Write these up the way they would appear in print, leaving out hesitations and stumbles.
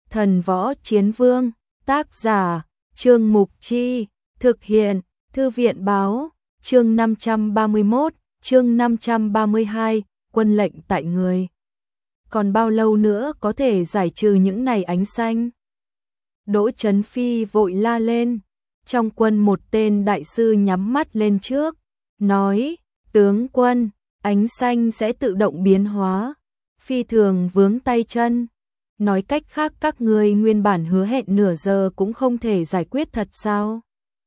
Thần võ chiến vương, tác giả, Trương Mục Chi, thực hiện, Thư viện báo, chương 531, chương 532, quân lệnh tại người. Còn bao lâu nữa có thể giải trừ những này ánh xanh? Đỗ Chấn Phi vội la lên, trong quân một tên đại sư nhắm mắt lên trước, nói, tướng quân, ánh xanh sẽ tự động biến hóa, phi thường vướng tay chân. Nói cách khác các ngươi nguyên bản hứa hẹn nửa giờ cũng không thể giải quyết thật sao?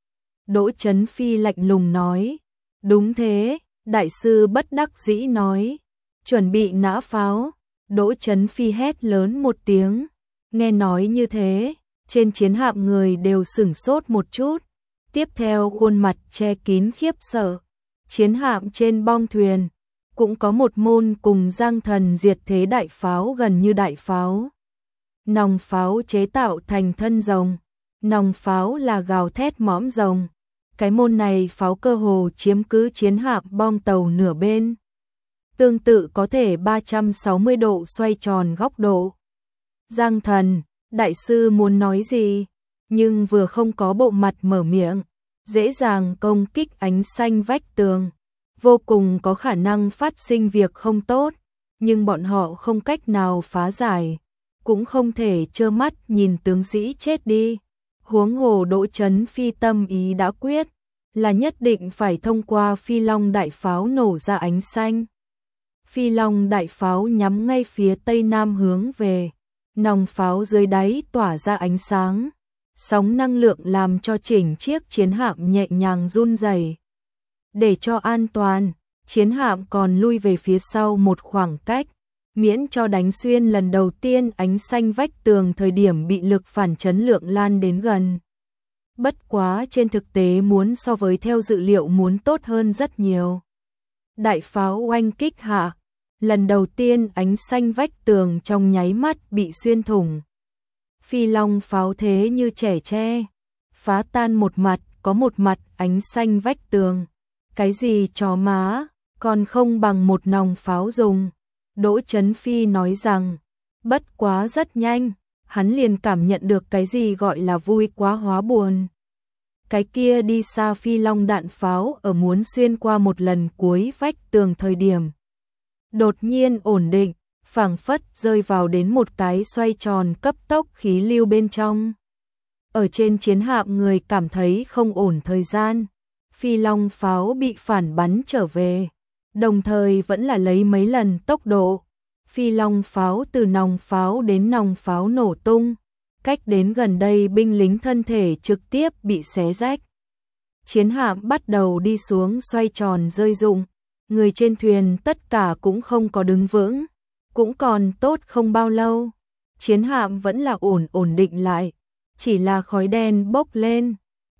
Đỗ Chấn Phi lạnh lùng nói, đúng thế, đại sư bất đắc dĩ nói, chuẩn bị nã pháo. Đỗ Chấn Phi hét lớn một tiếng, nghe nói như thế, trên chiến hạm người đều sửng sốt một chút, tiếp theo khuôn mặt che kín khiếp sợ. Chiến hạm trên bong thuyền, cũng có một môn cùng Giang Thần diệt thế đại pháo gần như đại pháo. Nòng pháo chế tạo thành thân rồng, nòng pháo là gào thét mõm rồng. Cái môn này pháo cơ hồ chiếm cứ chiến hạm bong tàu nửa bên. Tương tự có thể 360 độ xoay tròn góc độ. Giang Thần, đại sư muốn nói gì, nhưng vừa không có bộ mặt mở miệng, dễ dàng công kích ánh xanh vách tường, vô cùng có khả năng phát sinh việc không tốt, nhưng bọn họ không cách nào phá giải, cũng không thể trơ mắt nhìn tướng sĩ chết đi. Huống hồ Đỗ Chấn Phi tâm ý đã quyết, là nhất định phải thông qua Phi Long đại pháo nổ ra ánh xanh. Phi Long đại pháo nhắm ngay phía tây nam hướng về, nòng pháo dưới đáy tỏa ra ánh sáng, sóng năng lượng làm cho chỉnh chiếc chiến hạm nhẹ nhàng run rẩy. Để cho an toàn, chiến hạm còn lui về phía sau một khoảng cách, miễn cho đánh xuyên lần đầu tiên ánh xanh vách tường thời điểm bị lực phản chấn lượng lan đến gần. Bất quá trên thực tế muốn so với theo dự liệu muốn tốt hơn rất nhiều. Đại pháo oanh kích hạ, lần đầu tiên ánh xanh vách tường trong nháy mắt bị xuyên thủng. Phi Long pháo thế như trẻ tre, phá tan một mặt, có một mặt ánh xanh vách tường. Cái gì chó má, còn không bằng một nòng pháo dùng. Đỗ Chấn Phi nói rằng, bất quá rất nhanh, hắn liền cảm nhận được cái gì gọi là vui quá hóa buồn. Cái kia đi xa Phi Long đạn pháo ở muốn xuyên qua một lần cuối vách tường thời điểm. Đột nhiên ổn định, phảng phất rơi vào đến một cái xoay tròn cấp tốc khí lưu bên trong. Ở trên chiến hạm người cảm thấy không ổn thời gian, Phi Long pháo bị phản bắn trở về, đồng thời vẫn là lấy mấy lần tốc độ. Phi Long pháo từ nòng pháo đến nòng pháo nổ tung, cách đến gần đây binh lính thân thể trực tiếp bị xé rách. Chiến hạm bắt đầu đi xuống xoay tròn rơi rụng, người trên thuyền tất cả cũng không có đứng vững, cũng còn tốt không bao lâu, chiến hạm vẫn là ổn định lại, chỉ là khói đen bốc lên.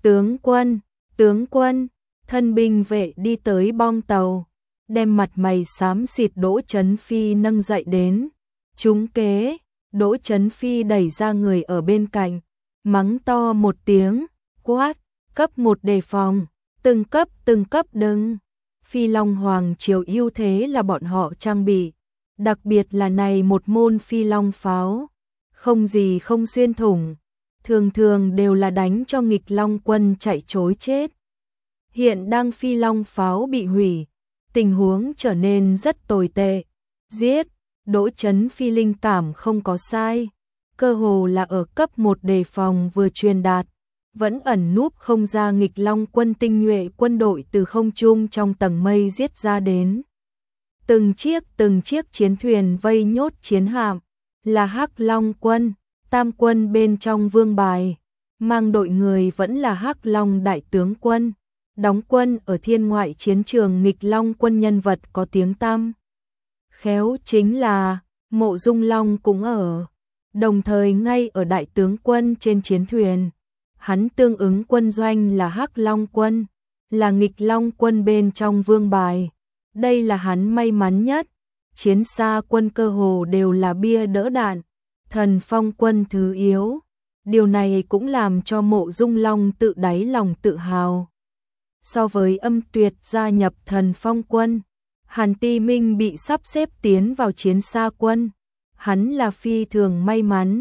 Tướng quân, thân binh vệ đi tới bong tàu, đem mặt mày xám xịt Đỗ Chấn Phi nâng dậy đến. Trúng kế, Đỗ Chấn Phi đẩy ra người ở bên cạnh, mắng to một tiếng, quát, cấp 1 đề phòng, từng cấp đừng. Phi Long Hoàng triều ưu thế là bọn họ trang bị, đặc biệt là này một môn Phi Long pháo, không gì không xuyên thủng, thường đều là đánh cho nghịch Long quân chạy trối chết. Hiện đang Phi Long pháo bị hủy, tình huống trở nên rất tồi tệ. Giết, Đỗ Chấn Phi linh cảm không có sai, cơ hồ là ở cấp 1 đề phòng vừa truyền đạt, vẫn ẩn núp không ra nghịch Long quân tinh nhuệ quân đội từ không trung trong tầng mây giết ra đến. Từng chiếc chiến thuyền vây nhốt chiến hạm, là Hắc Long quân, Tam quân bên trong vương bài, mang đội người vẫn là Hắc Long đại tướng quân, đóng quân ở thiên ngoại chiến trường nghịch Long quân nhân vật có tiếng tăm. Khéo chính là Mộ Dung Long cũng ở, đồng thời ngay ở đại tướng quân trên chiến thuyền. Hắn tương ứng quân doanh là Hắc Long quân, là nghịch Long quân bên trong vương bài. Đây là hắn may mắn nhất. Chiến xa quân cơ hồ đều là bia đỡ đạn, Thần Phong quân thứ yếu. Điều này cũng làm cho Mộ Dung Long tự đáy lòng tự hào. So với Âm Tuyệt gia nhập Thần Phong quân, Hàn Ti Minh bị sắp xếp tiến vào chiến xa quân, hắn là phi thường may mắn.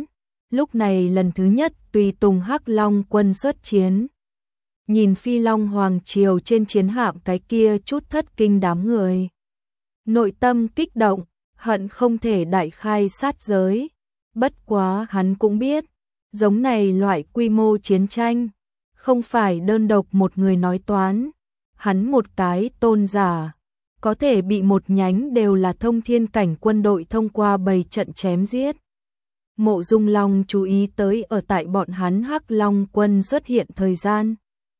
lúc này lần thứ nhất tùy tùng Hắc Long quân xuất chiến. Nhìn Phi Long Hoàng Triều trên chiến hạm cái kia chút thất kinh đám người. Nội tâm kích động, hận không thể đại khai sát giới. Bất quá hắn cũng biết, giống này loại quy mô chiến tranh, không phải đơn độc một người nói toán. Hắn một cái tôn giả, có thể bị một nhánh đều là thông thiên cảnh quân đội thông qua bầy trận chém giết. Mộ Dung Long chú ý tới ở tại bọn hắn Hắc Long quân xuất hiện thời gian.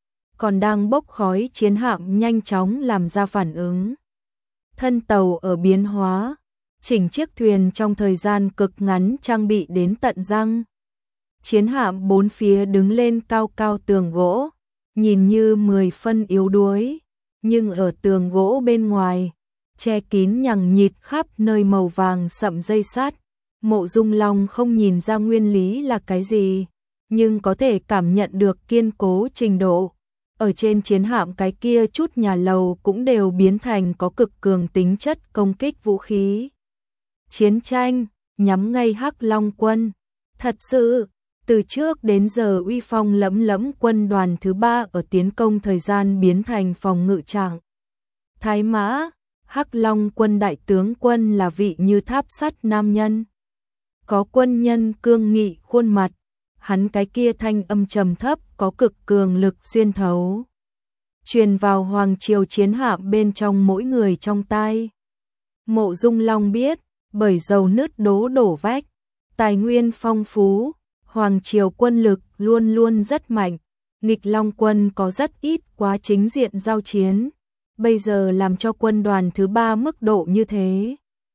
Còn đang bốc khói chiến hạm nhanh chóng làm ra phản ứng. Thân tàu ở biến hóa, chỉnh chiếc thuyền trong thời gian cực ngắn trang bị đến tận răng. Chiến hạm bốn phía đứng lên cao cao tường gỗ, nhìn như 10 phân yếu đuối, nhưng ở tường gỗ bên ngoài, che kín nhằng nhịt khắp nơi màu vàng sậm dây sắt. Mộ Dung Long không nhìn ra nguyên lý là cái gì, nhưng có thể cảm nhận được kiên cố trình độ. Ở trên chiến hạm cái kia chút nhà lầu cũng đều biến thành có cực cường tính chất công kích vũ khí. Chiến tranh, nhắm ngay Hắc Long quân. Thật sự, từ trước đến giờ uy phong lẫm lẫm quân đoàn thứ 3 ở tiến công thời gian biến thành phòng ngự trạng thái mã. Hắc Long quân đại tướng quân là vị như tháp sắt nam nhân. Có quân nhân cương nghị khuôn mặt, hắn cái kia thanh âm trầm thấp có cực cường lực xuyên thấu, truyền vào Hoàng Triều chiến hạm bên trong mỗi người trong tai. Mộ Dung Long biết, bởi dầu nứt đổ vách, tài nguyên phong phú, Hoàng Triều quân lực luôn luôn rất mạnh, nghịch Long quân có rất ít quá chính diện giao chiến, bây giờ làm cho quân đoàn thứ 3 mức độ như thế.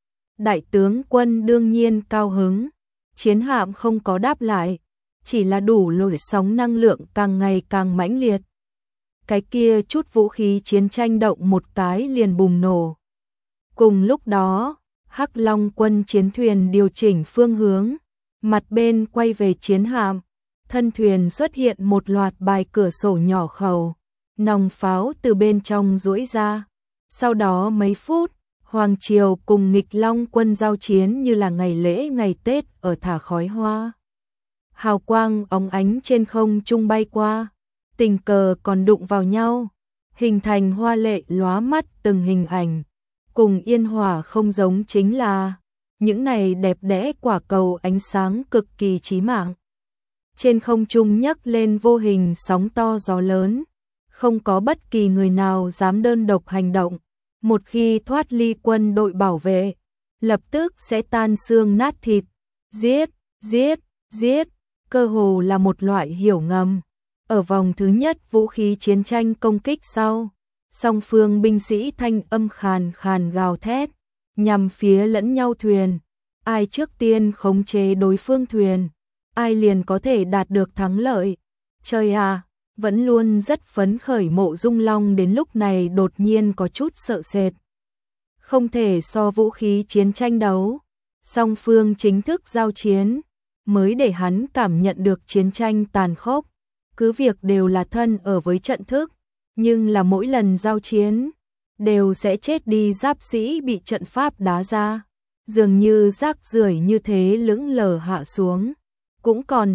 Đại tướng quân đương nhiên cao hứng, chiến hạm không có đáp lại, chỉ là đủ lội sóng năng lượng càng ngày càng mãnh liệt. Cái kia chút vũ khí chiến tranh động một cái liền bùng nổ. Cùng lúc đó, Hắc Long quân chiến thuyền điều chỉnh phương hướng, mặt bên quay về chiến hạm, thân thuyền xuất hiện một loạt bài cửa sổ nhỏ khẩu, nòng pháo từ bên trong duỗi ra. Sau đó mấy phút, Hoàng Triều cùng nghịch Long quân giao chiến như là ngày lễ ngày Tết ở thả khói hoa. Hào quang óng ánh trên không trung bay qua, tình cờ còn đụng vào nhau, hình thành hoa lệ lóa mắt từng hình ảnh. Cùng yên hỏa không giống chính là, những này đẹp đẽ quả cầu ánh sáng cực kỳ chí mạng. Trên không trung nhấc lên vô hình sóng to gió lớn, không có bất kỳ người nào dám đơn độc hành động. Một khi thoát ly quân đội bảo vệ, lập tức sẽ tan xương nát thịt, giết, giết, giết, cơ hồ là một loại hiểu ngầm. Ở vòng thứ nhất vũ khí chiến tranh công kích sau, song phương binh sĩ thanh âm khàn khàn gào thét, nhằm phía lẫn nhau thuyền, ai trước tiên khống chế đối phương thuyền, ai liền có thể đạt được thắng lợi. Trời à, vẫn luôn rất phấn khởi Mộ Dung Long đến lúc này đột nhiên có chút sợ sệt. Không thể so vũ khí chiến tranh đấu, song phương chính thức giao chiến, mới để hắn cảm nhận được chiến tranh tàn khốc. Cứ việc đều là thân ở với trận thức, nhưng là mỗi lần giao chiến, đều sẽ chết đi giáp sĩ bị trận pháp đá ra. Dường như rác rưởi như thế lững lờ hạ xuống. Cũng còn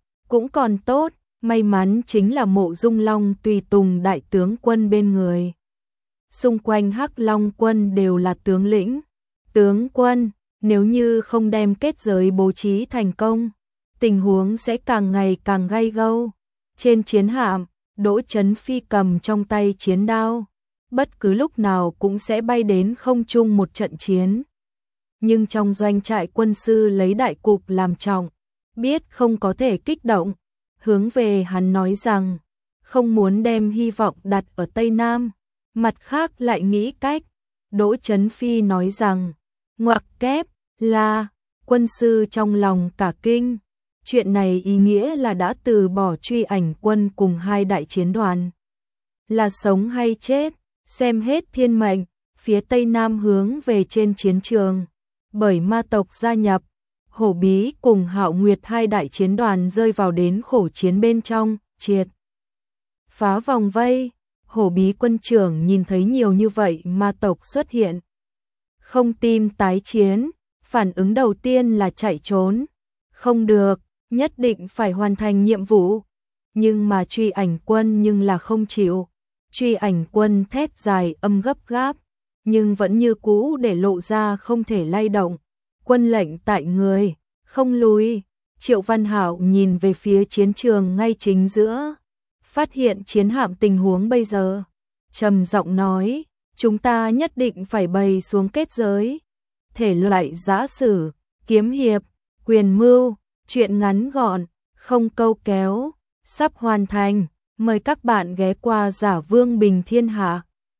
tốt, may mắn chính là Mộ Dung Long tùy tùng đại tướng quân bên người. Xung quanh Hắc Long quân đều là tướng lĩnh. Tướng quân, nếu như không đem kết giới bố trí thành công, tình huống sẽ càng ngày càng gay gâu. Trên chiến hạm, Đỗ Chấn Phi cầm trong tay chiến đao, bất cứ lúc nào cũng sẽ bay đến không trung một trận chiến. Nhưng trong doanh trại quân sư lấy đại cục làm trọng, biết không có thể kích động, hướng về hắn nói rằng, không muốn đem hy vọng đặt ở Tây Nam, mặt khác lại nghĩ cách. Đỗ Chấn Phi nói rằng, ngoặc kép là, quân sư trong lòng cả kinh. Chuyện này ý nghĩa là đã từ bỏ truy ảnh quân cùng hai đại chiến đoàn. Là sống hay chết, xem hết thiên mệnh, phía Tây Nam hướng về trên chiến trường. Bởi ma tộc gia nhập, Hổ Bí cùng Hạo Nguyệt hai đại chiến đoàn rơi vào đến khổ chiến bên trong, triệt phá vòng vây. Hổ Bí quân trưởng nhìn thấy nhiều như vậy ma tộc xuất hiện, không tim tái chiến, phản ứng đầu tiên là chạy trốn. Không được, nhất định phải hoàn thành nhiệm vụ. Nhưng mà Truy Ảnh Quân nhưng là không chịu. Truy Ảnh Quân thét dài âm gấp gáp, nhưng vẫn như cũ để lộ ra không thể lay động. Quân lệnh tại người, không lùi. Triệu Văn Hạo nhìn về phía chiến trường ngay chính giữa, phát hiện chiến hạm tình huống bây giờ, trầm giọng nói, chúng ta nhất định phải bày xuống kết giới. Thể loại giã sử, kiếm hiệp, quyền mưu, truyện ngắn gọn, không câu kéo, sắp hoàn thành. Mời các bạn ghé qua Giả Vương Bình Thiên Hạ.